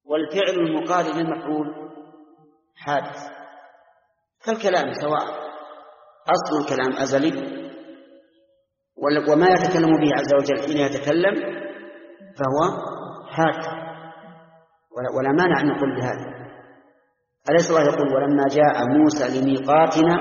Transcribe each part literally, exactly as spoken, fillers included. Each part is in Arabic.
والفعل المقارن للمفعول حادث كالكلام، سواء أصل الكلام أزلي وما يتكلم به عز وجل حين يتكلم فهو حادث، ولا مانع أن نقول بهذا. أليس الله يقول ولما جاء موسى لميقاتنا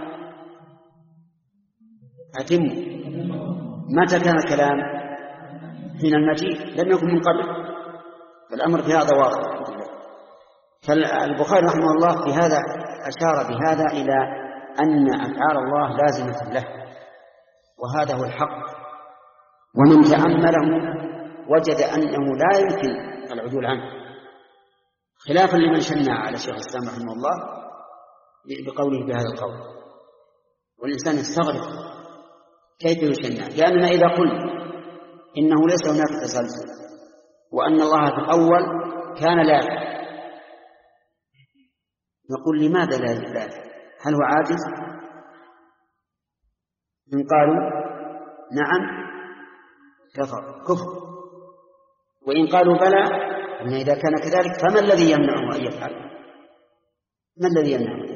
أتم؟ متى كان الكلام؟ حين المجيء، لم يكن من قبل. فالأمر في هذا واضح. فالبخاري رحمه الله في هذا أشار بهذا إلى أن أفعال الله لازمة له، وهذا هو الحق، ومن تأمله وجد أنه لا يمكن العدول عنه، خلافا لمن شنع على شيخ الإسلام رحمه الله بقوله بهذا القول. والإنسان يستغرب كيف يشنع، لأننا إذا قلنا إنه ليس هناك تسلسل وأن الله في الأول كان لا، نقول لماذا لا لا؟ هل هو عاجز؟ إن قالوا نعم كفر كفر، وإن قالوا بلى أن إذا كان كذلك فما الذي يمنعه أن يفعل؟ ما الذي يمنعه؟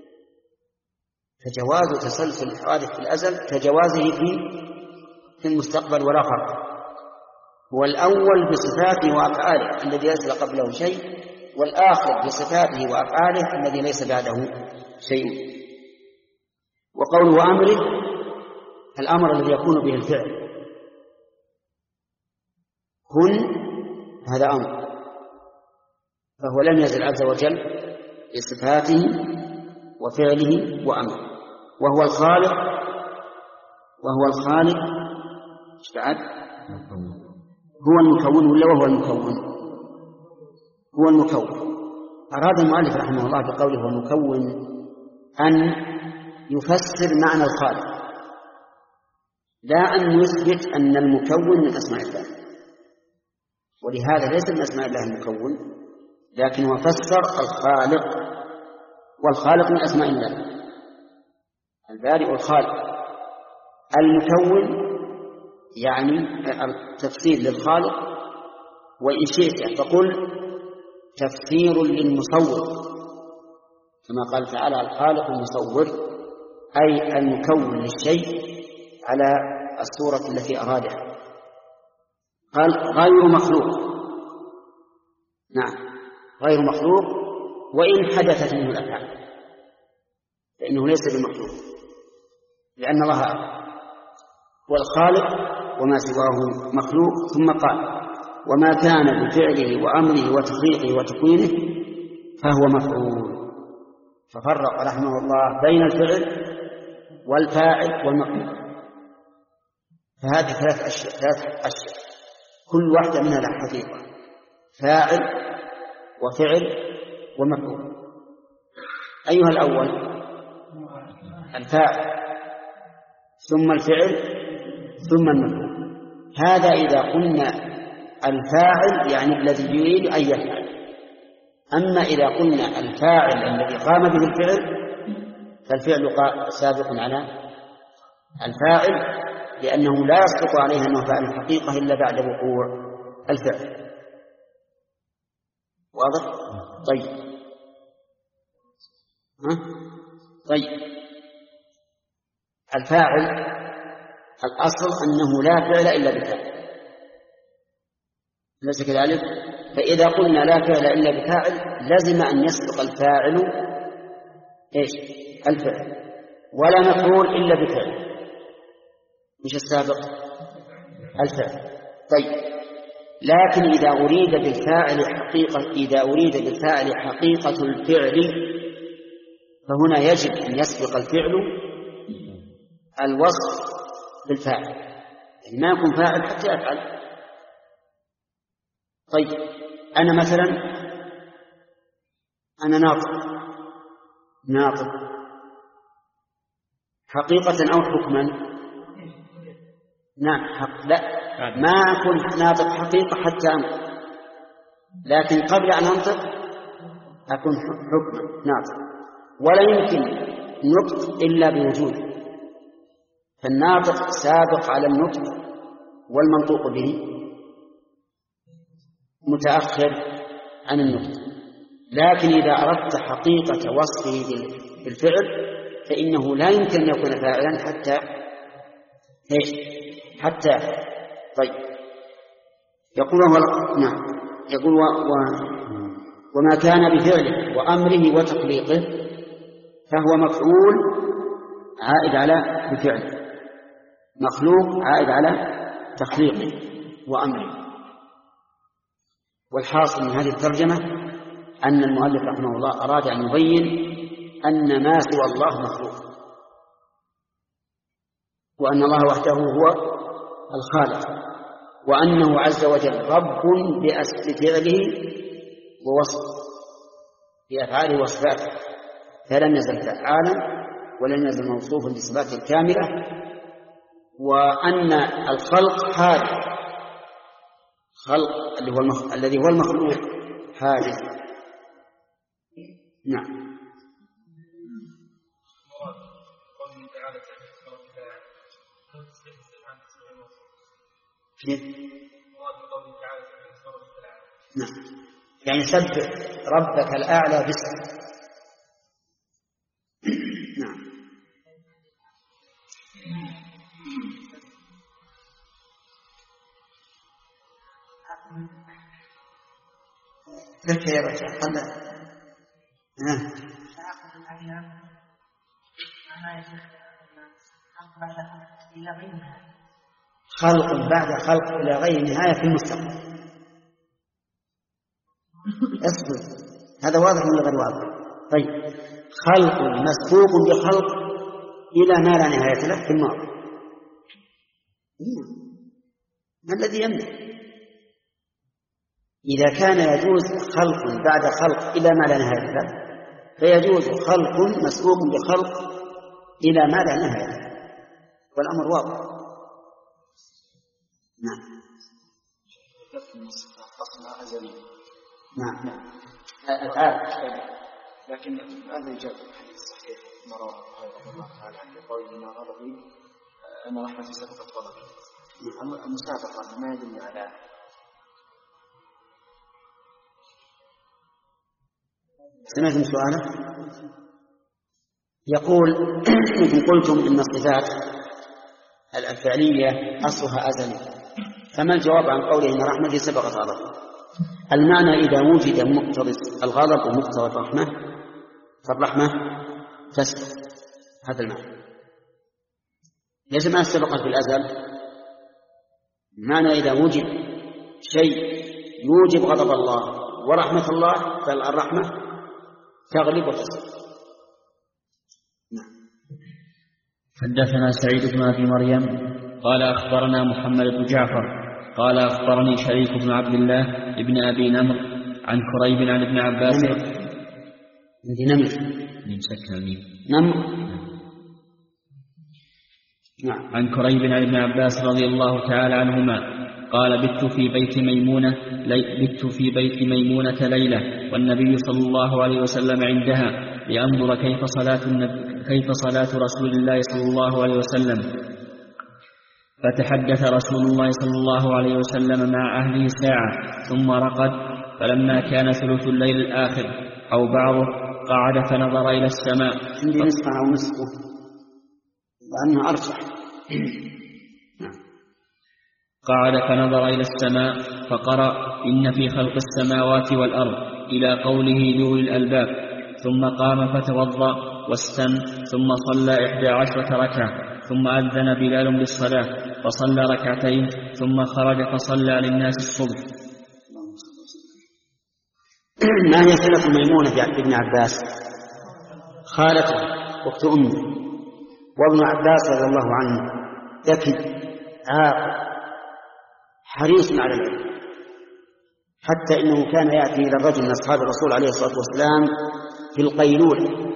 فجواز تسلسل الحوادث في الأزل كجوازه في في المستقبل ولا فرق. هو الأول بصفاته وأفعاله الذي ليس قبله شيء، والآخر بصفاته وأفعاله الذي ليس بعده شيء. وقوله أمره الأمر الذي يكون به الفعل، كن هذا أمر، فهو لم يزل عز وجل بصفاته وفعله وأمره، وهو الخالق وهو الخالق ايش بعد؟ هو المكون ولا وهو المكون؟ هو المكون. أراد المؤلف رحمه الله بقوله هو المكون أن يفسر معنى الخالق، لا أن يثبت أن المكون من أسماء الله، ولهذا ليس من أسماء الله المكون، لكن هو فسر الخالق، والخالق من أسماء الله، البارئ الخالق. المكون يعني تفسير للخالق، وإن شئت فقل تفسير للمصور، كما قال تعالى الخالق المصور، أي المكون للشيء على الصورة التي أرادها. قال غير مخلوق، نعم غير مخلوق، وإن حدثت منه الأفعال فإنه ليس بمخلوق، لأن الله هو الخالق وما سواه مخلوق. ثم قال وما كان بفعله وأمره وتخليقه وتكوينه فهو مفعول، ففرق رحمه الله بين الفعل والفاعل والمفعول. فهذه ثلاث أشياء ثلاث أشياء كل واحدة منها لها حقيقة، فاعل وفعل ومفعول. أيها الأول؟ الفاعل، ثم الفعل، ثم المفعول. هذا إذا قلنا الفاعل يعني الذي يريد أن يفعل. أما إذا قلنا الفاعل الذي قام به الفعل فالفعل سابق على الفاعل، لأنه لا يصدق عليه أنه فاعل الحقيقة إلا بعد وقوع الفعل. واضح؟ طيب ها؟ طيب الفاعل الأصل أنه لا فعل إلا بفاعل، ليس كذلك؟ فإذا قلنا لا فعل إلا بفاعل لازم أن يسبق الفاعل إيش؟ الفعل، ولا مفعول إلا بفعل. مش السابق؟ الفعل. طيب لكن إذا أريد بالفاعل حقيقة إذا أريد بالفاعل حقيقة الفعل فهنا يجب أن يسبق الفعل الوصف بالفاعل، يعني ما يكون فاعل حتى يفعل. طيب أنا مثلا أنا ناطق ناطق حقيقة أو حكما؟ نعم حق. لا، ما أكون ناطق حقيقة حتى أنطق، لكن قبل أن أنطق أكون حكما ناطق، ولا يمكن نطق إلا بوجوده. فالناطق سابق على النطق والمنطوق به متأخر عن النطق. لكن إذا أردت حقيقة وصفه بالفعل فإنه لا يمكن أن يكون فاعلا حتى إيش حتى طيب يقول هو نعم يقول و... و... وما كان بفعله وأمره وتخليقه فهو مفعول عائد على بفعله، مخلوق عائد على تخليقه وأمره. والحاصل من هذه الترجمة أن المؤلف رحمه الله أراد أن يبين أن ما سوى الله مخلوق، وأن الله وحده هو الخالق، وأنه عز وجل رب بفعله ووصفه بأفعاله وصفاته، فلم يزل فعالا ولم يزل موصوفا بصفاته الكاملة، وأن الخلق حادث، خلق اللي هو المخ... الذي هو المخلوق حادث. نعم. نعم يعني سبح ربك الأعلى باسمه. نعم. لك يا رجل قل نعم خلق بعد خلق إلى غير نهاية في المستقبل. اصبر هذا واضح ولا غير واضح؟ طيب خلق مسبوق بخلق إلى ما لا نهاية له في الماضي، ما الذي يمنع؟ إذا كان يجوز خلق بعد خلق إلى ما لا نهاية له فيجوز خلق مسبوق بخلق إلى ما لا نهاية له، والأمر واضح. نعم. أصلها أزلي. نعم نعم أفعال، لكن هذا يجاب الحديث الصحيح ما رواه رضي الله تعالى عنه قول إن غضبي أن رحمتي سبقت غضبي. المسابقة ما يدل على سمعت سؤاله؟ يقول إن قلتم إن الصفات الفعلية أصلها أزلي، فما الجواب عن قوله إن رحمتي سبقت غضبي؟ المعنى إذا وجد مقتضى الغضب ومقتضى الرحمة فالرحمة تسبق، هذا المعنى. ليس ما سبقت في الأزل، المعنى إذا وجد شيء يوجب غضب الله ورحمة الله فالرحمة تغلب وتسبق. نعم. حدثنا سعيد بن أبي مريم قال أخبرنا محمد بن جعفر قال أخبرني شريك بن عبد الله ابن أبي نمر عن كريب عن ابن عباس نمر نمر نعم عن كريب عن ابن عباس رضي الله تعالى عنهما قال بت في بيت ميمونة لي بت في بيت ميمونة ليلة والنبي صلى الله عليه وسلم عندها لأنظر كيف صلاة النبي كيف صلاة رسول الله صلى الله عليه وسلم، فتحدث رسول الله صلى الله عليه وسلم مع أهله ساعة ثم رقد، فلما كان ثلث الليل الآخر أو بعضه قعد فنظر إلى السماء. عندي نصفه أو نصفه وأنه أرجح. قعد فنظر إلى السماء فقرأ إن في خلق السماوات والأرض إلى قوله ذو الألباب، ثم قام فتوضأ واستن ثم صلى إحدى عشرة ركعة، ثم أذن بلال بالصلاة فصلى ركعتين ثم خرج فصلى للناس الصبح. ما هي صلة ميمونة بابن عباس؟ خالته أخت أمه، وابن عباس رضي الله عنه ذكي عاقل حريص على العلم، حتى إنه كان يأتي إلى الرجل من أصحاب الرسول عليه الصلاة والسلام في القيلولة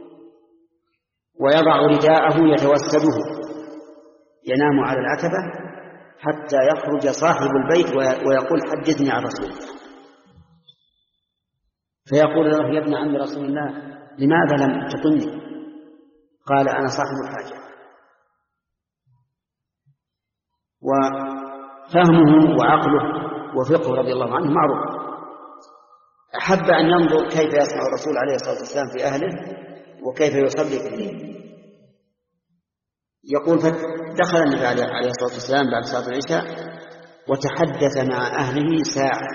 ويضع رداءه يتوسده، ينام على العتبة حتى يخرج صاحب البيت ويقول حدثني عن رسول الله، فيقول له يا ابن عم رسول الله لماذا لم تقلني؟ قال أنا صاحب الحاجة. وفهمه وعقله وفقه رضي الله عنه معروف. أحب أن ينظر كيف يصنع الرسول عليه الصلاة والسلام في أهله وكيف يصلي في الليل. يقول فدخل النبي عليه الصلاة والسلام بعد صلاة العشاء وتحدث مع أهله ساعة.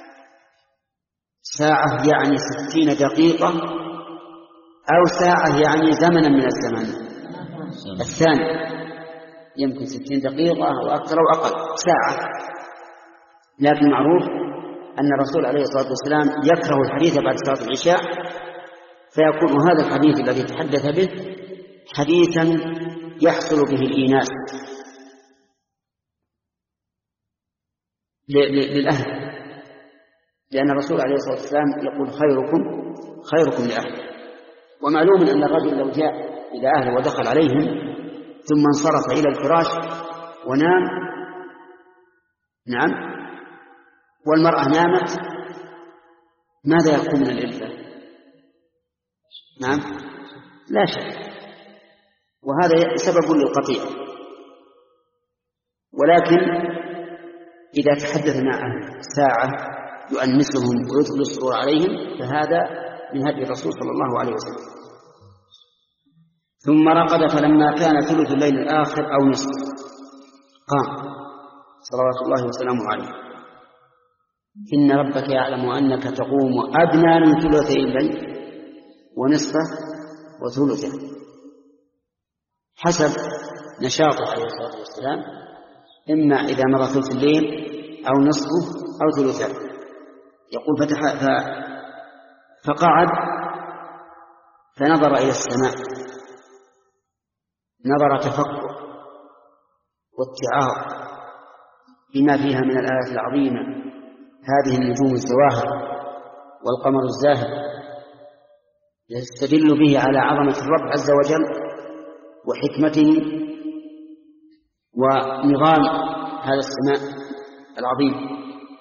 ساعة يعني ستين دقيقة، أو ساعة يعني زمنا من الزمن الثاني، يمكن ستين دقيقة أو أكثر أو أقل ساعة. لكن معروف أن الرسول عليه الصلاة والسلام يكره الحديث بعد صلاة العشاء، فيكون هذا الحديث الذي تحدث به حديثا يحصل به الإيناس للأهل، لأن الرسول عليه الصلاة والسلام يقول خيركم خيركم لأهله. ومعلوم أن الرجل لو جاء إلى أهله ودخل عليهم ثم انصرف إلى الفراش ونام، نعم، والمرأة نامت، ماذا يكون من الإلفة؟ نعم، لا شك، وهذا سبب للقطيع. ولكن إذا تحدث مع أهل ساعة يؤنسهم ويدخل السرور عليهم فهذا من هدي الرسول صلى الله عليه وسلم. ثم رقد فلما كان ثلث الليل الآخر أو نصف قام صلوات الله وسلامه عليه. إن ربك يعلم أنك تقوم أدنى من ثلثي الليل ونصفه وثلثه، حسب نشاطه عليه الصلاة والسلام، إما إذا مضى ثلث الليل أو نصفه أو ثلثه. يقول فتح ف... فقعد فنظر إلى السماء نظر تفكر واتعاظ بما فيها من الآيات العظيمة، هذه النجوم الزواهر والقمر الزاهر، يستدل به على عظمة الرب عز وجل وحكمته ونظام هذا السماء العظيم.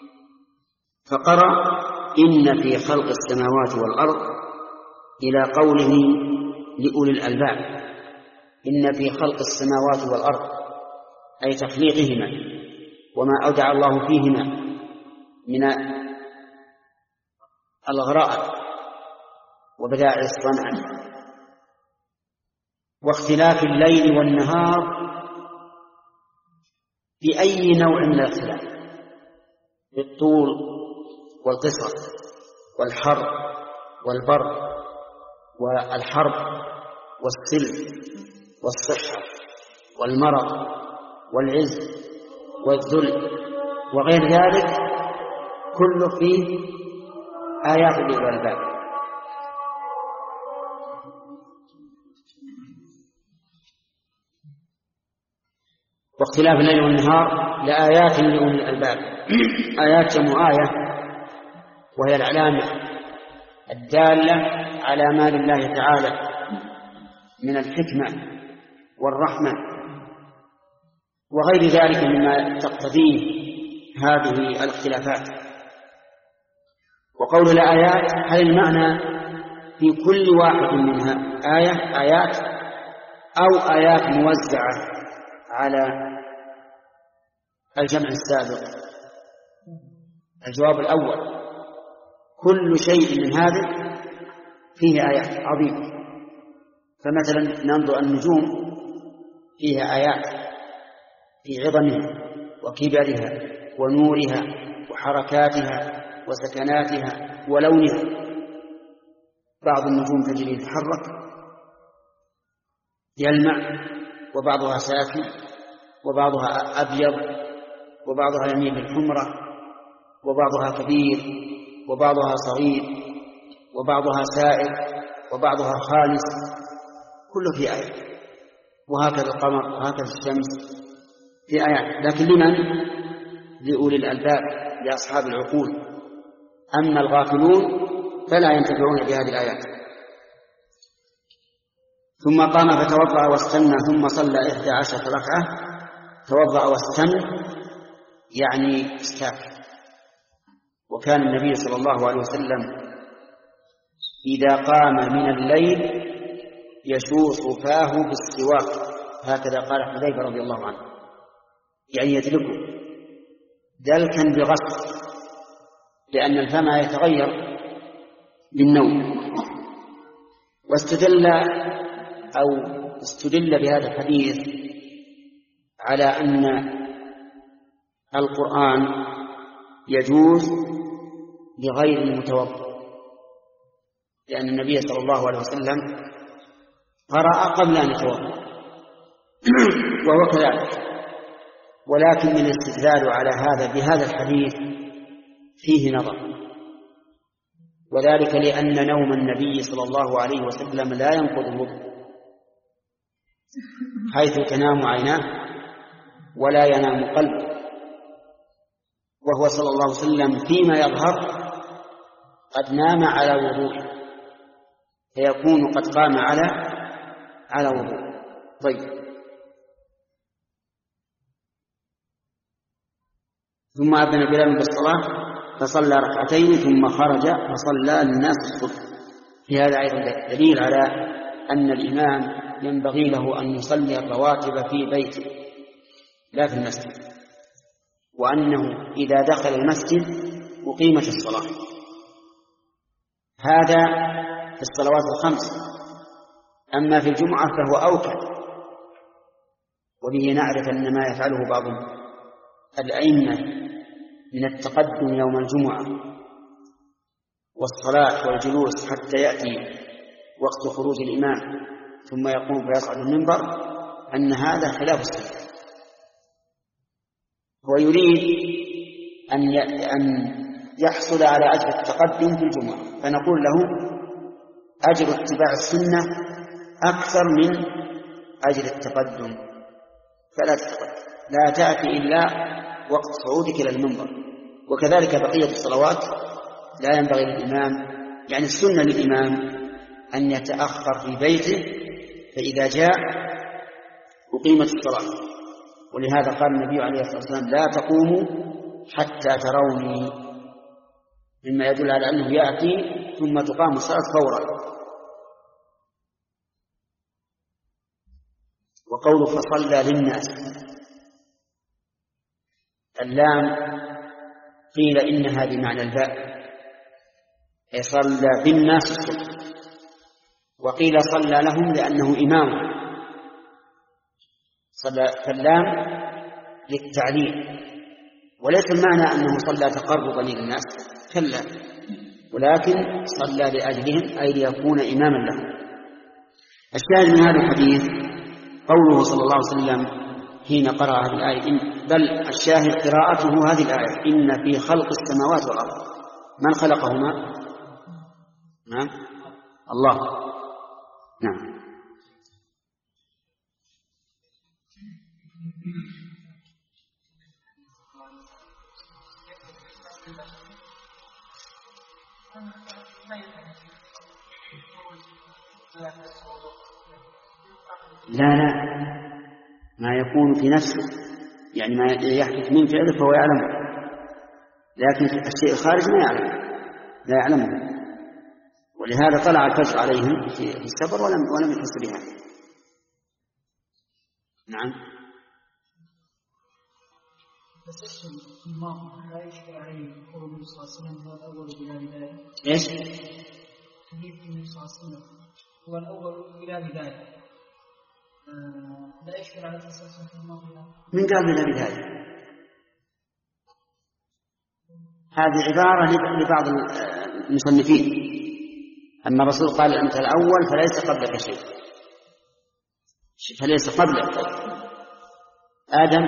فقرأ إن في خلق السماوات والأرض إلى قوله لأولي الألباب، إن في خلق السماوات والأرض أي تخليقهما وما أودع الله فيهما من الغرائب وبدائع الصنع واختلاف الليل والنهار بأي نوع من الاختلاف، بالطول والقصر والحر والبرد والحرب والسلم والصحة والمرض والعز والذل وغير ذلك، كله فيه آيات لأولي الألباب. واختلاف الليل والنهار لآيات لأولي الألباب. آيات جمع آية، وهي العلامة الدالة على ما لله تعالى من الحكمة والرحمة وغير ذلك مما تقتضيه هذه الاختلافات. وقول الآيات هل المعنى في كل واحد منها آية آيات أو آيات موزعة على الجمع السابق؟ الجواب الأول، كل شيء من هذا فيه آيات عظيمة. فمثلا ننظر النجوم فيها آيات في عظمها وكبرها ونورها وحركاتها وسكناتها ولونها. بعض النجوم تجري تتحرك يلمع، وبعضها ساكن، وبعضها أبيض، وبعضها يميل بالحمرة، وبعضها كبير، وبعضها صغير، وبعضها سائر، وبعضها خالص، كله في آية. وهكذا القمر وهكذا الشمس في آيات، لكن لمن؟ لأولي الألباب، لأصحاب العقول. أما الغافلون فلا ينتفعون بهذه الآيات. ثم قام فتوضأ واستنى ثم صلى إحدى عشرة ركعة. توضأ واستنى يعني استاك. وكان النبي صلى الله عليه وسلم إذا قام من الليل يشوص فاه بالسواك، هكذا قال حذيفة رضي الله عنه، يعني يدلكه دلكا بغسل، لأن الفم يتغير بالنوم. واستدل أو استدل بهذا الحديث على أن القرآن يجوز لغير المتوضئ، لأن النبي صلى الله عليه وسلم قرأ قبل أن يتوضأ وهو كذلك. ولكن من الاستدلال على هذا بهذا الحديث فيه نظر، وذلك لأن نوم النبي صلى الله عليه وسلم لا ينقض الوضوء، حيث تنام عيناه ولا ينام قلبه، وهو صلى الله عليه وسلم فيما يظهر قد نام على وضوء، فيكون قد قام على على وضوء. طيب، ثم أذن بلال بالصلاة فصلى ركعتين ثم خرج فصلى للناس الصبح. في هذا أيضا دليل على أن الإمام ينبغي له أن يصلي الرواتب في بيته لا في المسجد، وأنه إذا دخل المسجد أقيمت الصلاة. هذا في الصلوات الخمس. أما في الجمعة فهو أوكد، وبه نعرف أن ما يفعله بعض الأئمة من التقدم يوم الجمعة والصلاة والجلوس حتى يأتي وقت خروج الإمام ثم يقوم فيصعد المنبر، أن هذا خلاف السنة. هو يريد أن يحصل على أجر التقدم في الجمعة، فنقول له أجر اتباع السنة أكثر من أجر التقدم، فلا تتقدم، لا تأتي إلا وقت صعودك إلى المنبر. وكذلك بقية الصلوات لا ينبغي للإمام، يعني السنة للإمام أن يتأخر في بيته، فإذا جاء أقيمت الصلاة. ولهذا قال النبي عليه الصلاة والسلام لا تقوموا حتى تروني، مما يدل على أنه يأتي ثم تقام الصلاة فورا. وقوله فصلى للناس، اللام قيل إنها بمعنى الباء، أي صلى بالناس الصبح، وقيل صلى لهم لأنه إمام. صلى فاللام للتعليل، وليس المعنى أنه صلى تقربا للناس، كلا، ولكن صلى لأجلهم أي ليكون إماما لهم. الشاهد من هذا الحديث قوله صلى الله عليه وسلم حين قرأ هذه الآية، بل الشاهد قراءته هذه الآية إن في خلق السماوات والأرض. من خلقهما؟ نعم الله. نعم. لا لا ما يكون في نفسه، يعني ما يحدث من فعله فهو يعلمه، لكن الشيء الخارج ما يعلم لا يعلمه. ولهذا طلع الفجر عليهم في السفر ولم ولم يحس بها. نعم. بس الله لا يشفع عليه قول النبي صلى الله عليه وسلم هو الأول بلا بداية. إيش؟ حديث النبي صلى الله عليه وسلم هو الأول بلا بداية، لا يشكل على تسلسل في الماضي. من قال بلا بداية؟ هذه عبارة لبعض المصنفين. أما الرسول قال أنت الأول فليس قبلك شيء، فليس قبلك آدم.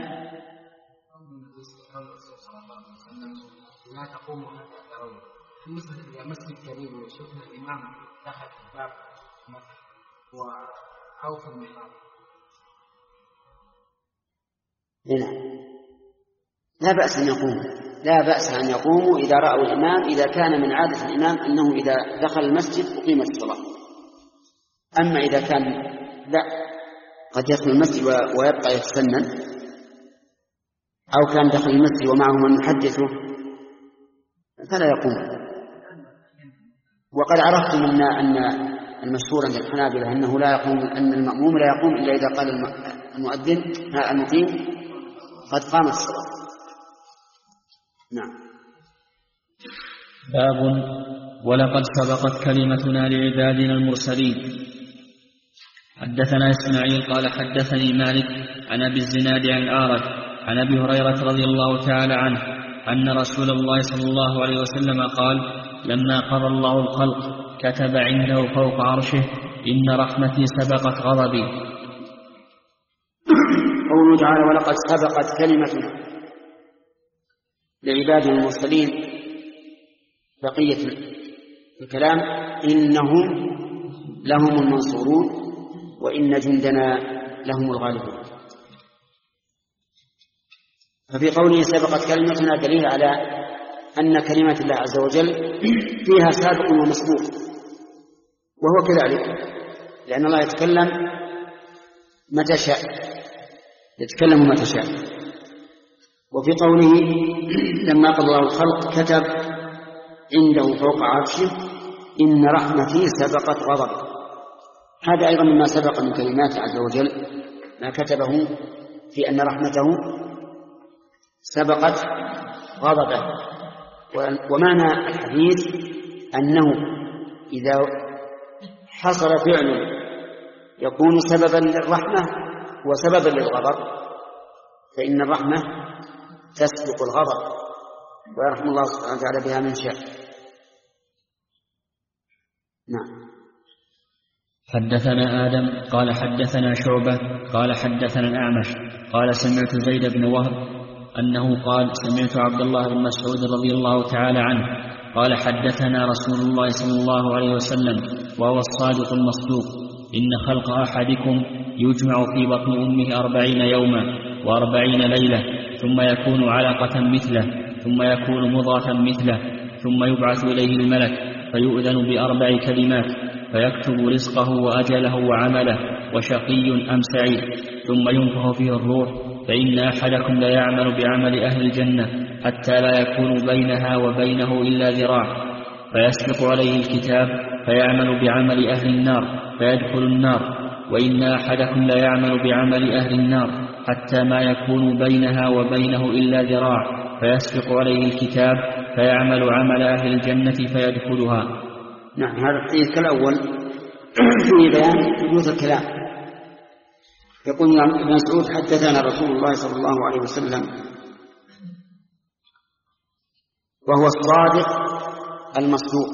لا تقوم حتى ترون في مثل مسجد كبير وشفنا الإمام دخل في الباب أو في المحراب. هنا لا بأس أن يقوموا، لا بأس أن يقوموا إذا رأوا الإمام، إذا كان من عادة الإمام أنه إذا دخل المسجد أقيمت الصلاة. أما إذا كان لا قد يدخل المسجد ويبقى يتسنن، أو كان دخل المسجد ومعه من يحدثه فلا يقوم. وقد عرفتم أن أن المشهور عند الحنابلة أنه لا يقوم، أن المأموم لا يقوم إلا إذا قال المؤذن المقيم قد قامت الصلاة. نعم. باب ولقد سبقت كلمتنا لعبادنا المرسلين. حدثنا إسماعيل قال حدثني مالك عن أبي الزناد عن الأعرج عن أبي هريرة رضي الله تعالى عنه أن رسول الله صلى الله عليه وسلم قال: لما قضى الله الخلق كتب عنده فوق عرشه: إن رحمتي سبقت غضبي. قوله تعالى: ولقد سبقت كلمتنا لعبادنا المرسلين، بقية الكلام: إنهم لهم المنصورون وإن جندنا لهم الغالبون. ففي قوله سبقت كلمتنا دليل على أن كلمة الله عز وجل فيها سابق ومسبوق، وهو كذلك، لأن الله يتكلم متى شاء، يتكلم متى شاء. وفي قوله لما قضى الله الخلق كتب عنده فوق عرشه: إن رحمتي سبقت غضب. هذا أيضا مما سبق من كلمات عز وجل، ما كتبه في أن رحمته سبقت غضبه. ومعنى الحديث أنه إذا حصل فعل يكون سببا للرحمة وسببا للغضب، فإن الرحمة تسبق الغضب، ويرحم الله سبحانه وتعالى بها من شاء. نعم. حدثنا آدم قال حدثنا شعبة قال حدثنا الأعمش قال سمعت زيد بن وهب أنه قال سمعت عبد الله بن مسعود رضي الله تعالى عنه قال حدثنا رسول الله صلى الله عليه وسلم وهو الصادق المصدوق: إن خلق أحدكم يجمع في بطن أمه أربعين يوما وأربعين ليلة، ثم يكون علقة مثله، ثم يكون مضغة مثله، ثم يبعث إليه الملك فيؤذن بأربع كلمات فيكتب رزقه وأجله وعمله وشقي أم سعيد، ثم ينفخ فيه الروح، فإن أحدكم لا يعمل بعمل أهل الجنة حتى لا يكون بينها وبينه إلا ذراع، فيسبق عليه الكتاب فيعمل بعمل أهل النار فيدخل النار، وإن أحدكم لا يعمل بعمل أهل النار حتى ما يكون بينها وبينه إلا ذراع، فيسبق عليه الكتاب فيعمل عمل أهل الجنة فيدخلها. نعم. هذا الحديث كالأول فيه بيان وجود الكلام. يقول ابن مسعود حدثنا رسول الله صلى الله عليه وسلم وهو الصادق المصدوق.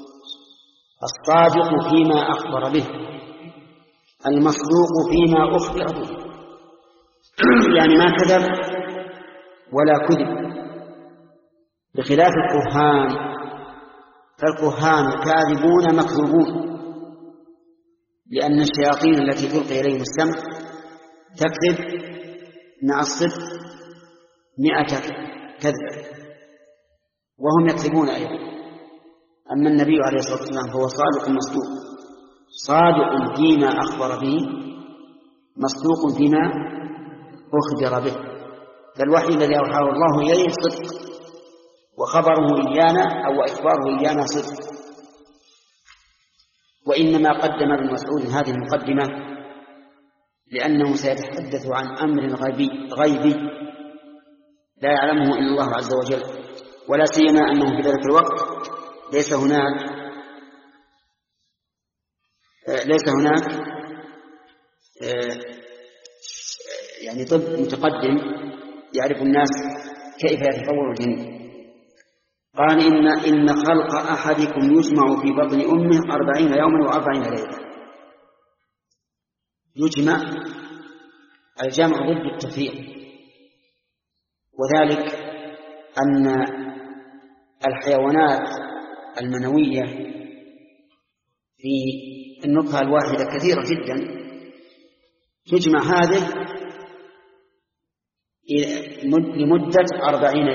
الصادق فيما أخبر به، المصدوق فيما أخبر به، يعني ما كذب ولا كذب، بخلاف الكهان، فالكهان كاذبون مكذوبون، لأن الشياطين التي تلقي إليهم السمع تكذب مع الصدق مئة كذب، وهم يكذبون أيضا. أما النبي عليه الصلاة والسلام فهو صادق مصدوق، صادق فيما أخبر به، مصدوق فيما أخبر به. فالوحي الذي أوحاه الله إليه صدق، وخبره إيانا أو إخباره إيانا صدق. وإنما قدم ابن مسعود هذه المقدمة لأنه سيتحدث عن أمر غيبي, غيبي لا يعلمه إلا الله عز وجل، ولا سيما أنه في ذلك الوقت ليس هناك ليس هناك يعني طب متقدم يعرف الناس كيف يتطور الجنين. قال إن, إن خلق أحدكم يجمع في بطن أمه أربعين يوما وأربعين ليلة. يجمع الجمع ضد التفريق، وذلك أن الحيوانات المنوية في النطفة الواحدة كثيرة جدا، تجمع هذه لمدة أربعين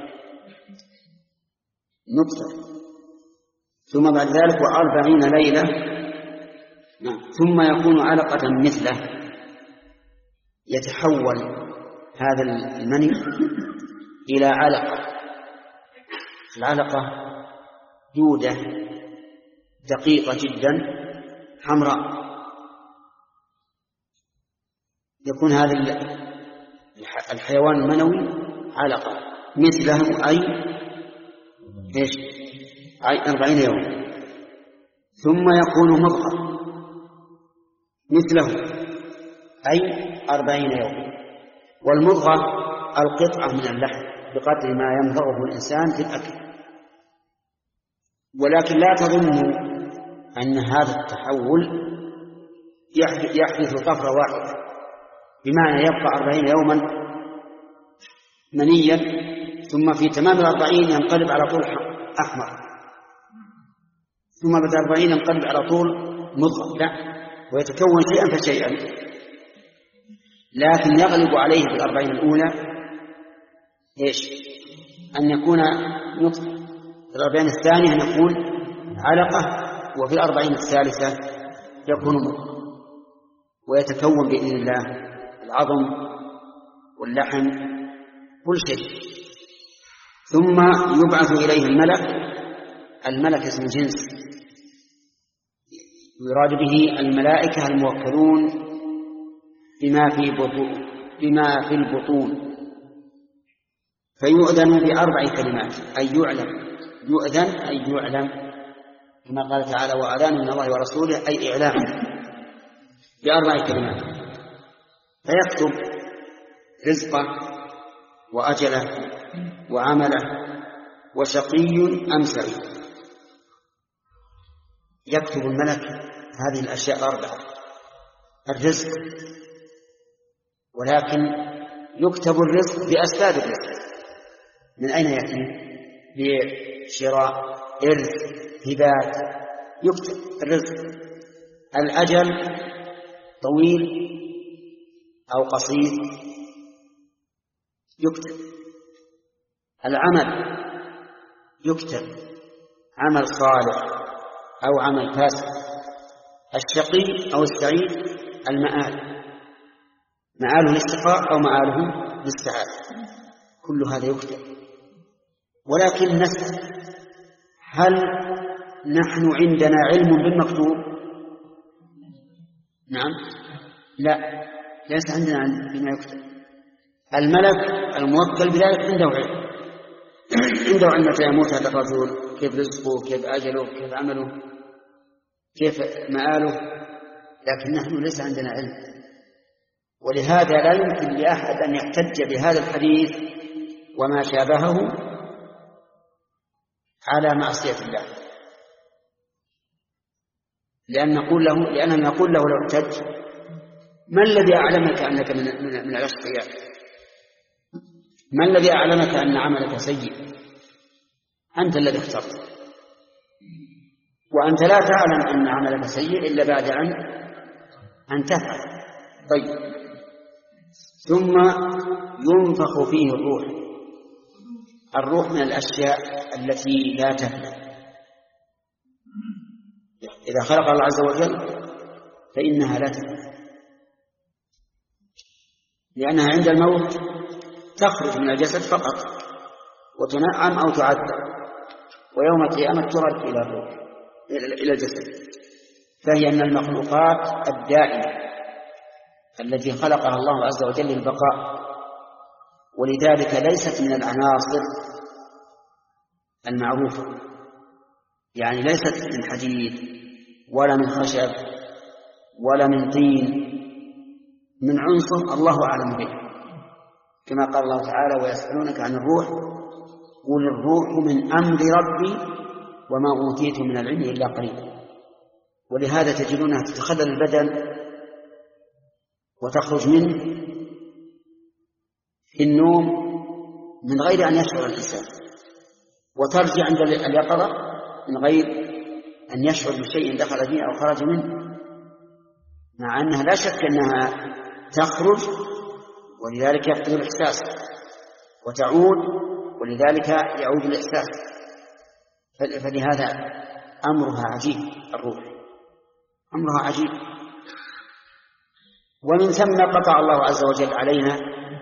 نطفة، ثم بعد ذلك وأربعين ليلة، ثم يكون علقة مثله، يتحول هذا المني إلى علقة. العلقة دودة دقيقة جدا حمراء، يكون هذا الحيوان المنوي علقة مثله، أي إيش؟ أربعين يوم، ثم يكون مضغة مثله أي أربعين يوم. والمضغة القطعة من اللحم بقدر ما يمضغه الإنسان في الأكل. ولكن لا تظنوا أن هذا التحول يحدث طفرة واحدة، بمعنى يبقى أربعين يوما منيا ثم في تمام الأربعين ينقلب على طول أحمر، ثم بعد أربعين ينقلب على طول مضغة، لا، ويتكون شيئا فشيئا. لكن يغلب عليه في الأربعين الأولى إيش؟ أن يكون نطفة، في الأربعين الثانية أن يكون علقة، وفي الأربعين الثالثة يكون مضغة، ويتكون بإذن الله العظم واللحم كل شيء. ثم يبعث إليه الملك. الملك اسم جنس، يراد به الملائكة الموكلون بما في بطون بما في البطون. فيؤذن بأربع كلمات، أي يعلم، يؤذن أي يعلم، كما قال تعالى وأذان من الله ورسوله أي إعلام، بأربع كلمات. فيكتب رزقه وأجله وعمله وشقي أم سعيد. يكتب الملك هذه الأشياء الأربعة. الرزق، ولكن يكتب الرزق بأسباب الرزق. من أين يأتي؟ بيع، شراء، إرث، هبات، يكتب الرزق. الأجل طويل أو قصير يكتب. العمل يكتب، عمل صالح أو عمل فاسد. الشقي أو السعيد المآل، مآله الاستقاء أو مآله الاستعادة، كل هذا يكتب. ولكن نسأل، هل نحن عندنا علم بالمكتوب؟ نعم، لا، ليس عندنا بما يكتب. الملك الموكل بذلك عنده علم، عنده علم متى يموت هذا الرجل، كيف رزقه، كيف أجله، كيف عمله، كيف مآله، لكن نحن ليس عندنا علم. ولهذا لا يمكن لأحد أن يحتج بهذا الحديث وما شابهه على معصية الله، لأن نقول له لأننا نقول له لو احتج ما الذي أعلمك أنك من من, من الأشقياء؟ ما الذي أعلمك أن عملك سيء؟ أنت الذي اخترت، وأنت لا تعلم أن عملك سيء إلا بعد أن أن تفعل. طيب، ثم ينفخ فيه الروح. الروح من الأشياء التي لا تفنى. إذا خلق الله عز وجل فإنها لا تفنى، لأنها عند الموت تخرج من الجسد فقط وتنعم أو تعذب، ويوم القيامة ترد إلى الروح إلى الجسد. فهي من المخلوقات الدائمة التي خلقها الله عز وجل للبقاء، ولذلك ليست من العناصر المعروفة، يعني ليست من حديد ولا من خشب ولا من طين، من عنصر الله أعلم به، كما قال الله تعالى ويسألونك عن الروح قل الروح من أمر ربي وما أوتيت من العلم إلا قليلا. ولهذا تجدونها تتخلل البدن وتخرج منه في النوم من غير أن يشعر الإنسان، وترجع عند اليقظة من غير أن يشعر بشيء دخل فيه أو خرج منه، مع أنها لا شك أنها تخرج ولذلك يفقد الإحساس، وتعود ولذلك يعود الإحساس. فلهذا أمرها عجيب، الروح أمرها عجيب. ومن ثم قطع الله عز وجل علينا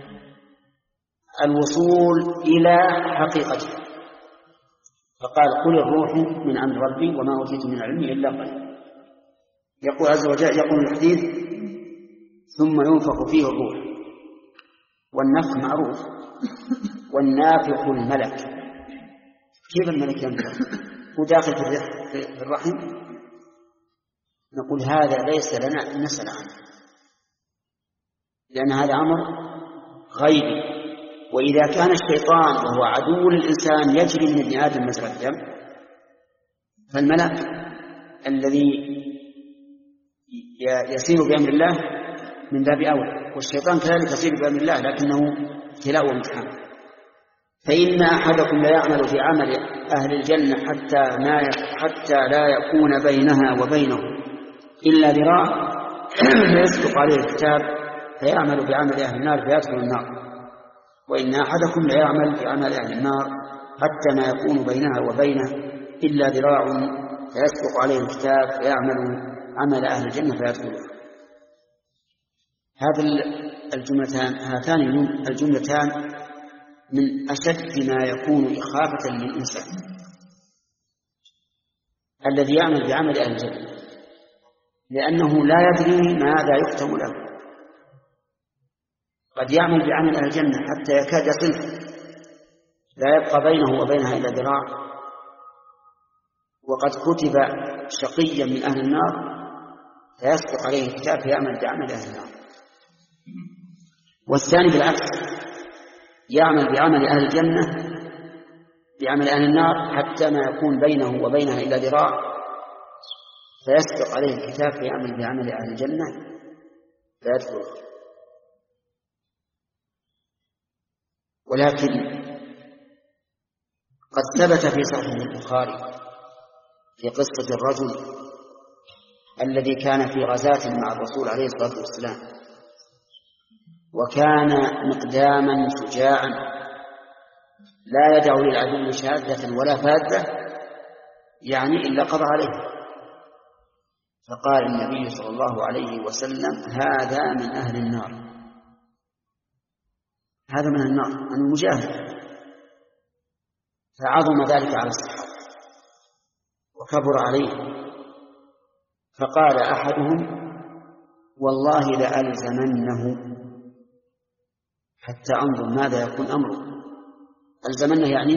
الوصول إلى حقيقته، فقال قل الروح من عند ربي وما أوتيت من العلم إلا قليلا. يقول عز وجل، يقول الحديث ثم ينفخ فيه الروح، والنفخ معروف، والنافخ الملك. كيف الملك ينفخ؟ وداخل في الرحم، نقول هذا ليس لنا أن نسأل عنه، لأن هذا أمر غيبي. وإذا كان الشيطان وهو عدو للإنسان يجري من ابن آدم مجرى الدم، فالملك الذي يسير بأمر الله من باب أولى، والشيطان كذلك يسير بأمر الله لكنه ابتلاء وامتحان. فإن أحدكم لا يعمل في عمل أهل الجنة حتى حتى لا يكون بينها وبينه إلا ذراع فيسبق عليه الكتاب فيعمل بعمل أهل النار فيدخل النار. وإن أحدكم لا يعمل في عمل أهل النار حتى ما يكون بينها وبينه إلا ذراع فيسبق عليه الكتاب فيعمل عمل أهل الجنة فيدخلها. هذه الجملتان هاتان الجملتان من أشد ما يكون إخافة للإنسان الذي يعمل بعمل أهل الجنة، لأنه لا يدري ماذا يختم له. قد يعمل بعمل أهل الجنة حتى يكاد يصل لا يبقى بينه وبينها إلا ذراع، وقد كتب شقيا من أهل النار فيسبق عليه الكتاب فيعمل بعمل أهل النار. والثاني بالعكس، يعمل بعمل أهل الجنة بعمل أهل النار حتى ما يكون بينه وبينها إلا ذراع فيسبق عليه الكتاب فيعمل بعمل أهل الجنة فيدخل. ولكن قد ثبت في صحيح البخاري في قصة الرجل الذي كان في غزاة مع الرسول عليه الصلاة والسلام، وكان مقداما شجاعا لا يدع للعدو شاذة ولا فاذة يعني إلا قضى عليه. فقال النبي صلى الله عليه وسلم هذا من أهل النار، هذا من النار من المجاهد. فعظم ذلك على الصحابة وكبر عليه. فقال أحدهم والله لألزمنه حتى أنظر ماذا يكون أمره. ألزمنه يعني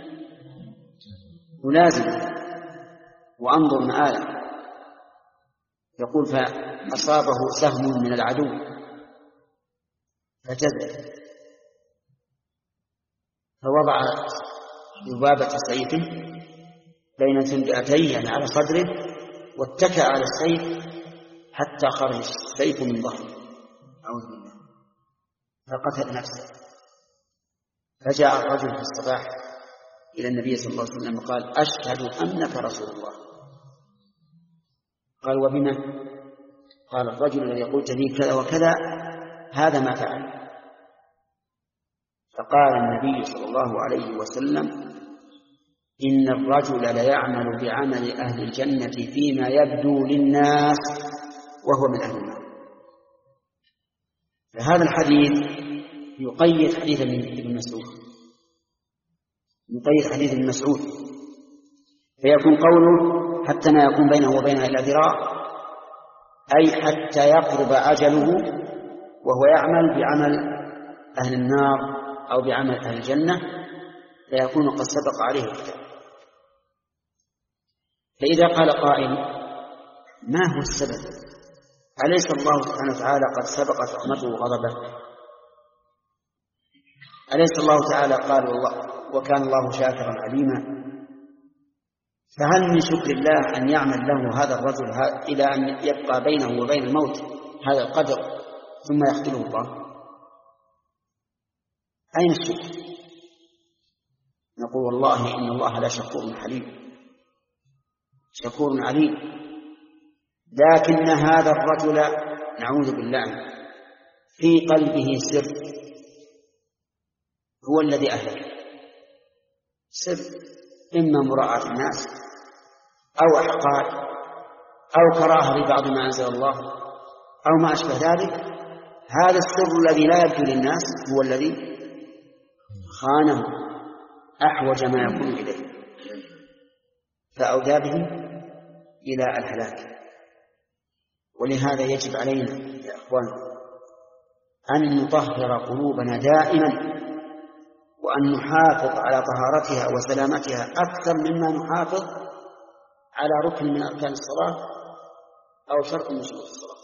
ملازم، وأنظر مآله. يقول فأصابه سهم من العدو فجزع، فوضع ذبابة سيفه بين تندئتيه يعني على صدره، واتكأ على السيف حتى خرج السيف من ظهره أعوذ بالله، فقتل نفسه. فجاء الرجل في الصباح إلى النبي صلى الله عليه وسلم وقال أشهد أنك رسول الله. قال وبما؟ قال الرجل الذي قلت لي كذا وكذا هذا ما فعل. فقال النبي صلى الله عليه وسلم إن الرجل ليعمل بعمل أهل الجنة فيما يبدو للناس وهو من أهل النار. فهذا الحديث يقيد حديث ابن مسعود، يقيد حديث ابن مسعود، فيكون قوله حتى ما يكون بينه وبينها إلا ذراع أي حتى يقرب أجله وهو يعمل بعمل أهل النار أو بعمل أهل الجنة فيكون قد سبق عليه الكتاب. فإذا قال قائل ما هو السبب؟ أليس الله سبحانه وتعالى قد سبقت رحمته وغضبه؟ أليس الله تعالى قال والله وكان الله شاكرا عليما؟ فهل من شكر الله أن يعمل له هذا الرجل إلى أن يبقى بينه وبين الموت هذا القدر ثم يقتله الله؟ أين الشكر؟ نقول والله إن الله لا شكور حليم شكور عليم، لكن هذا الرجل نعوذ بالله في قلبه سر هو الذي أهلك، سر إما مراعاة الناس أو أحقاد أو كراهة لبعض ما أنزل الله أو ما أشبه ذلك. هذا السر الذي لا يبدو للناس هو الذي خانه أحوج ما يكون إليه فأودى به إلى الهلاك. ولهذا يجب علينا يا أخوان أن نطهر قلوبنا دائما وأن نحافظ على طهارتها وسلامتها أكثر مما نحافظ على ركن من أركان الصلاة أو شرط من شروط الصلاة.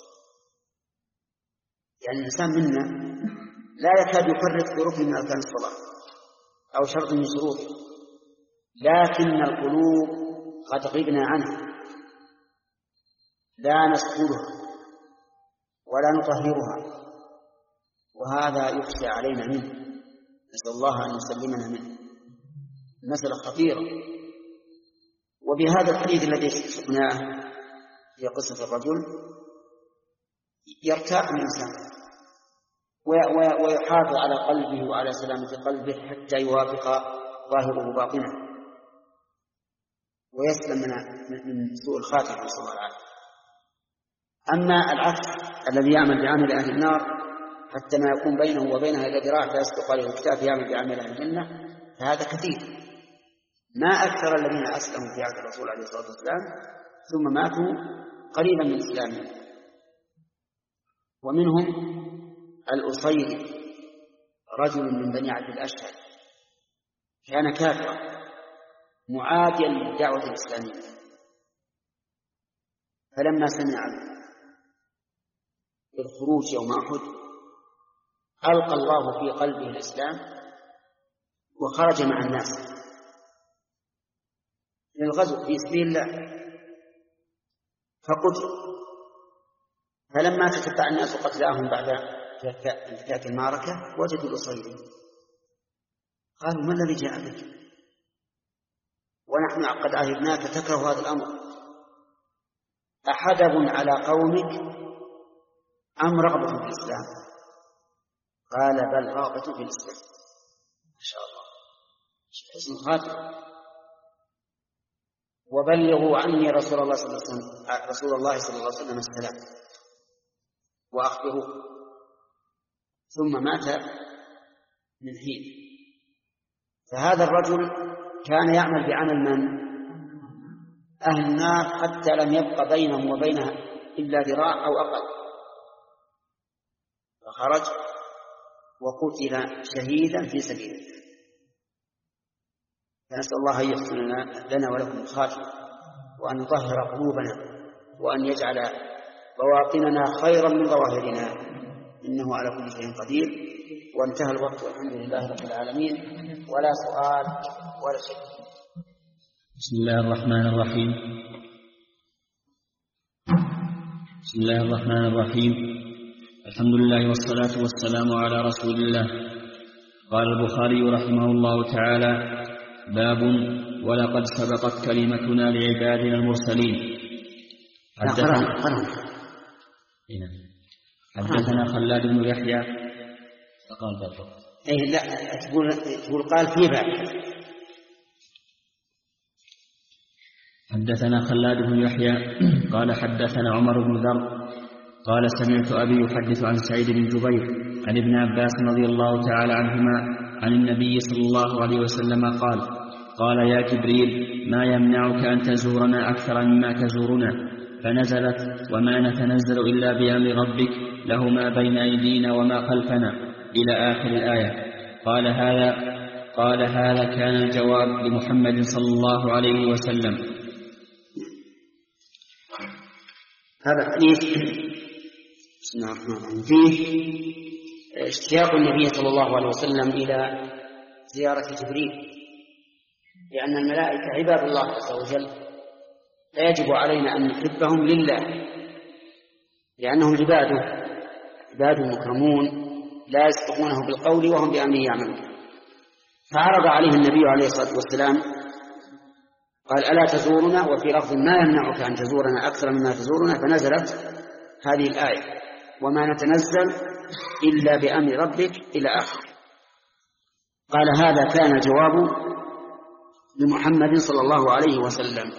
يعني الإنسان منا لا يكاد يفرط بركن من أركان الصلاة أو شرط من شروطه، لكن القلوب قد غبنا عنه، لا نسكنها ولا نطهرها، وهذا يخشى علينا منه، نسأل الله أن يسلمنا منه. مسألة خطيرة. وبهذا الحديث الذي شفناه في قصة الرجل يرتاح الإنسان ويحافظ على قلبه وعلى سلامة قلبه حتى يوافق ظاهره باطنه ويسلم من سوء الخاتمة، نسأل الله العافية. أما العكس الذي يعمل بعمل أهل النار حتى ما يكون بينه وبينها إلا ذراع فيسبق عليه الكتاب يعمل بعمل أهل الجنة، فهذا كثير. ما أكثر الذين أسلموا في عهد الرسول عليه الصلاة والسلام ثم ماتوا قريبا من إسلامهم. ومنهم الأصيري رجل من بني عبد الأشهر، كان كافرا معاديا للدعوة الإسلامية، فلما سمع بالخروج يوم أحد ألقى الله في قلبه الإسلام وخرج مع الناس للغزو في سبيل الله فقتل. فلما تتبع الناس قتلاهم بعد انتهاء المعركة وجدوا الأصيري، قالوا: ما الذي جاء بك؟ ونحن قد عهدناك تكره هذا الأمر، أحدب على قومك أم رغبة في الإسلام؟ قال: بل رغبة في الإسلام. ما شاء الله، حسن خاتم. وبلغوا عني رسول الله صلى الله عليه وسلم رسول الله صلى الله عليه وسلم السلام وأخبروه. ثم مات من حين. فهذا الرجل كان يعمل بعمل من؟ أهل النار، حتى لم يبق بينه وبينها إلا ذراع أو أقل، فخرج وقتل شهيدا في سبيل الله. فنسأل الله أن يحسن لنا ولكم الخاتمة، وأن يطهر قلوبنا، وأن يجعل بواطننا خيرا من ظواهرنا، إنه على كل شيء قدير. وانتهى الوقت والحمد لله رب العالمين، ولا سؤال ولا شيء. بسم الله الرحمن الرحيم. بسم الله الرحمن الرحيم. الحمد لله والصلاة والسلام على رسول الله. قال البخاري رحمه الله تعالى: باب ولقد سبقت كلمتنا لعبادنا المرسلين. حدثنا, حدثنا خلاد بن يحيى فقال باب. إيه لا تقول تقول قال في باب. حدثنا خلاد بن يحيى قال حدثنا عمر بن ذر قال سمعت أبي يحدث عن سعيد بن جبير عن ابن عباس رضي الله تعالى عنهما عن النبي صلى الله عليه وسلم قال: قال يا جبريل ما يمنعك أن تزورنا أكثر مما تزورنا؟ فنزلت: وما نتنزل إلا بأمر ربك له ما بين أيدينا وما خلفنا إلى آخر الآية. قال هذا قال هذا كان الجواب لمحمد صلى الله عليه وسلم. هذا الحديث بسم الله الرحمن الرحيم فيه اشتياق النبي صلى الله عليه وسلم إلى زيارة جبريل، لأن الملائكة عباد الله عز وجل، فيجب علينا أن نحبهم لله، لأنهم عباده عباد مكرمون لا يسبقونه بالقول وهم بأمره يعملون. فعرض عليه النبي عليه الصلاة والسلام قال: ألا تزورنا؟ وفي لفظ: ما يمنعك أن تزورنا أكثر مما تزورنا؟ فنزلت هذه الآية: وما نتنزل إلا بأمر ربك إلى آخر. قال: هذا كان جواب لمحمد صلى الله عليه وسلم،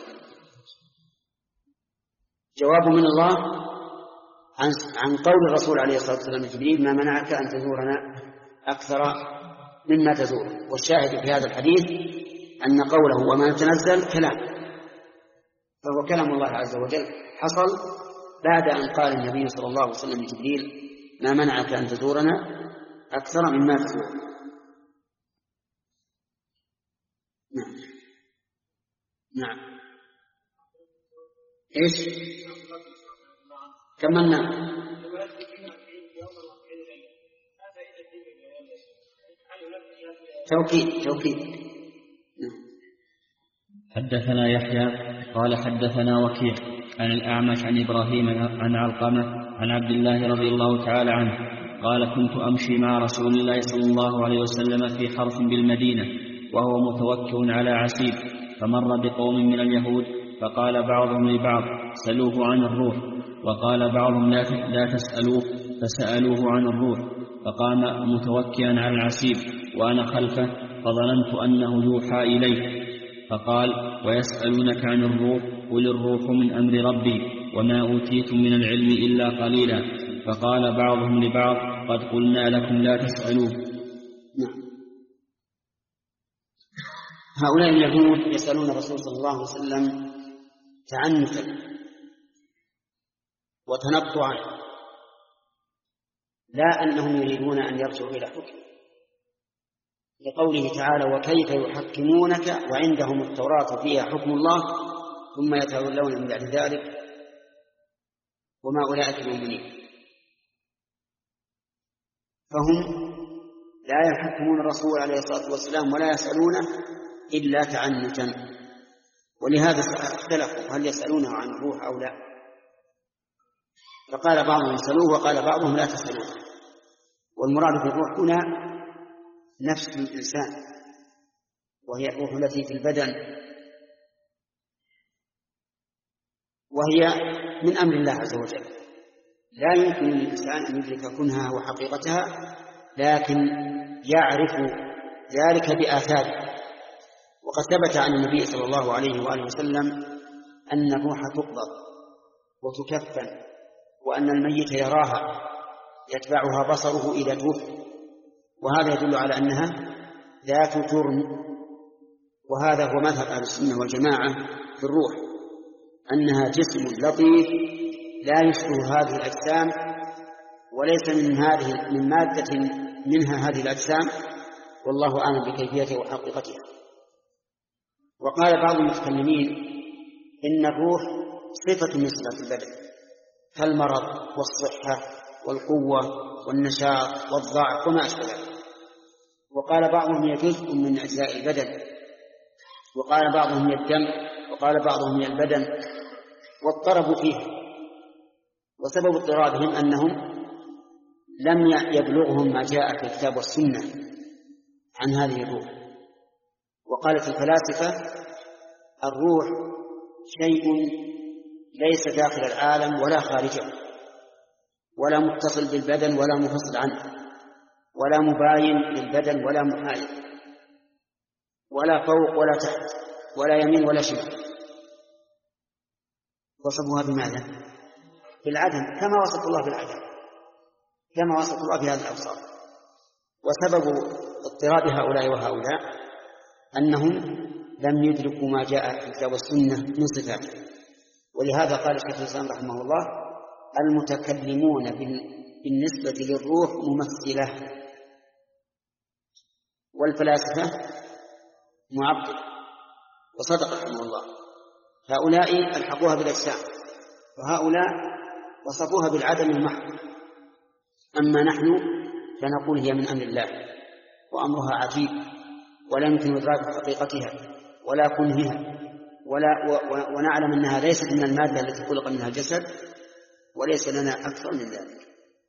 جواب من الله عن عن قول الرسول عليه الصلاة والسلام لجبريل: ما منعك أن تزورنا أكثر مما تزور. والشاهد في هذا الحديث أن قوله وما نتنزل كلام، فهو كلام الله عز وجل حصل بعد أن قال النبي صلى الله عليه وسلم لجبريل: ما منعك أن تزورنا أكثر مما تزور. نعم نعم إيش كملنا توكيد توكيد. حدثنا يحيى قال حدثنا وكيع عن الأعمش عن إبراهيم عن علقمة عن عبد الله رضي الله تعالى عنه قال كنت أمشي مع رسول الله صلى الله عليه وسلم في حرث بالمدينة وهو متوكئ على عسيب، فمر بقوم من اليهود فقال بعضهم لبعض سلوه عن الروح، وقال بعضهم لا تسألوه، فسألوه عن الروح، فقام متوكئا على العسيب وأنا خلفه فظننت أنه يوحى إليه، فقال ويسألونك عن الروح قل الروح من أمر ربي وما أوتيتم من العلم إلا قليلا، فقال بعضهم لبعض قد قلنا لكم لا تسألوه. نعم. هؤلاء اليهود يسألون الرسول صلى الله عليه وسلم تعنتا وتنطعا، لا أنهم يريدون أن يرجعوا إلى حكم، لقوله تعالى وكيف يحكمونك وعندهم التوراة فيها حكم الله ثم يتولون من بعد ذلك وما أولئك المؤمنين. فهم لا يحكمون الرسول عليه الصلاة والسلام ولا يسألونه إلا تعنتا، ولهذا اختلفوا هل يسألونه عن الروح أو لا، فقال بعضهم سألوه وقال بعضهم لا تسألوه. والمراد بالروح هنا نفس الإنسان، وهي الروح التي في البدن، وهي من أمر الله عز وجل، لا يمكن للإنسان أن يدرك كنها وحقيقتها، لكن يعرف ذلك بآثاره. وقد ثبت عن النبي صلى الله عليه وآله وسلم أن الروح تقبض وتكفن، وأن الميت يراها يتبعها بصره إذا توفي، وهذا يدل على أنها ذات جرم. وهذا هو مذهب أهل السنة والجماعة في الروح، أنها جسم لطيف لا يشبه هذه الأجسام، وليس من هذه من مادة منها هذه الأجسام، والله أعلم بكيفيتها وحقيقتها. وقال بعض المتكلمين إن الروح صفة من صفات البدن كالمرض والصحة والقوة والنشاط والضعف وما أشبه ذلك. وقال بعضهم هي جزء من أجزاء البدن، وقال بعضهم هي الدم، وقال بعضهم هي البدن، واضطربوا فيه. وسبب اضطرابهم أنهم لم يبلغهم ما جاء في الكتاب والسنة عن هذه الروح. وقالت الفلاسفة الروح شيء ليس داخل العالم ولا خارجه، ولا متصل بالبدن ولا منفصل عنه، ولا مباين للبدن ولا محايد، ولا فوق ولا تحت، ولا يمين ولا شمال. وصفوها بماذا؟ بالعدم، كما وصف الله بالعدم، كما وصف الله بهذه الأوصاف. وسبب اضطراب هؤلاء وهؤلاء أنهم لم يدركوا ما جاء في الكتاب والسنة من صفاته. ولهذا قال الشيخ الإسلام رحمه الله المتكلمون بالنسبة للروح ممثلة، والفلاسفة معبد. وصدق رحمه الله، هؤلاء ألحقوها بالأجسام، وهؤلاء وصفوها بالعدم المحض. أما نحن فنقول هي من أمر الله، وأمرها عجيب، ولا يمكن إدراك حقيقتها ولا كنهها، ولا ونعلم أنها ليست من المادة التي خلق منها الجسد، وليس لنا أكثر من ذلك.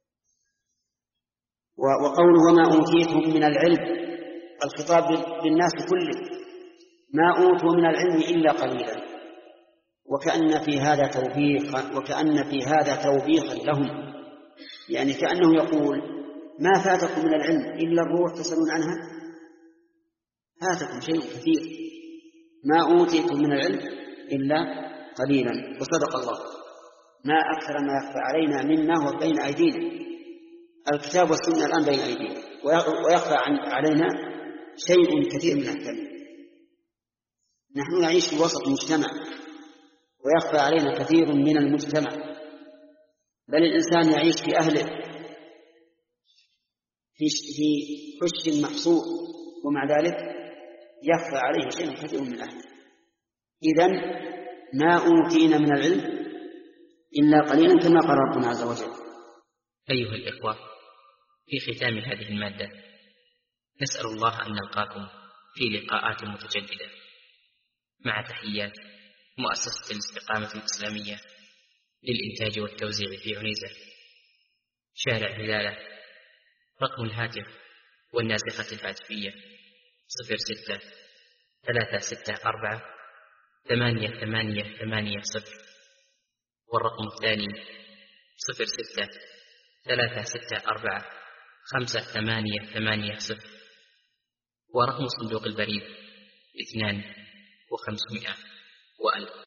وقوله وما أوتيتم من العلم، الخطاب للناس كله، ما أوتوا من العلم إلا قليلا، وكأن في هذا توبيخ وكأن في هذا توبيخا لهم، يعني كأنه يقول ما فاتكم من العلم إلا الروح تسألون عنها، فاتكم شيء كثير، ما أوتيتم من العلم إلا قليلا. وصدق الله، ما أكثر ما يخفى علينا مما هو بين أيدينا. الكتاب والسنة الآن بين أيدينا، ويخفى علينا شيء كثير من الكلام. نحن نعيش في وسط مجتمع، ويخفى علينا كثير من المجتمع، بل الإنسان يعيش في أهله في حش محصور، ومع ذلك يخفى عليه شيء كثير من أهله. إذن ما أوتينا من العلم إلا قليلا كما قال ربنا عز وجل. أيها الإخوة، في ختام هذه المادة نسأل الله أن نلقاكم في لقاءات متجددة، مع تحيات مؤسسة الاستقامة الإسلامية للإنتاج والتوزيع في عنيزة، شارع هلالة. رقم الهاتف والناسخة الهاتفية صفر ستة ثلاثة ستة أربعة ثمانية ثمانية ثمانية صفر، والرقم الثاني صفر ستة ثلاثة ستة أربعة خمسة ثمانية ثمانية صفر، ورقم صندوق البريد اثنان وخمسمائة وألف.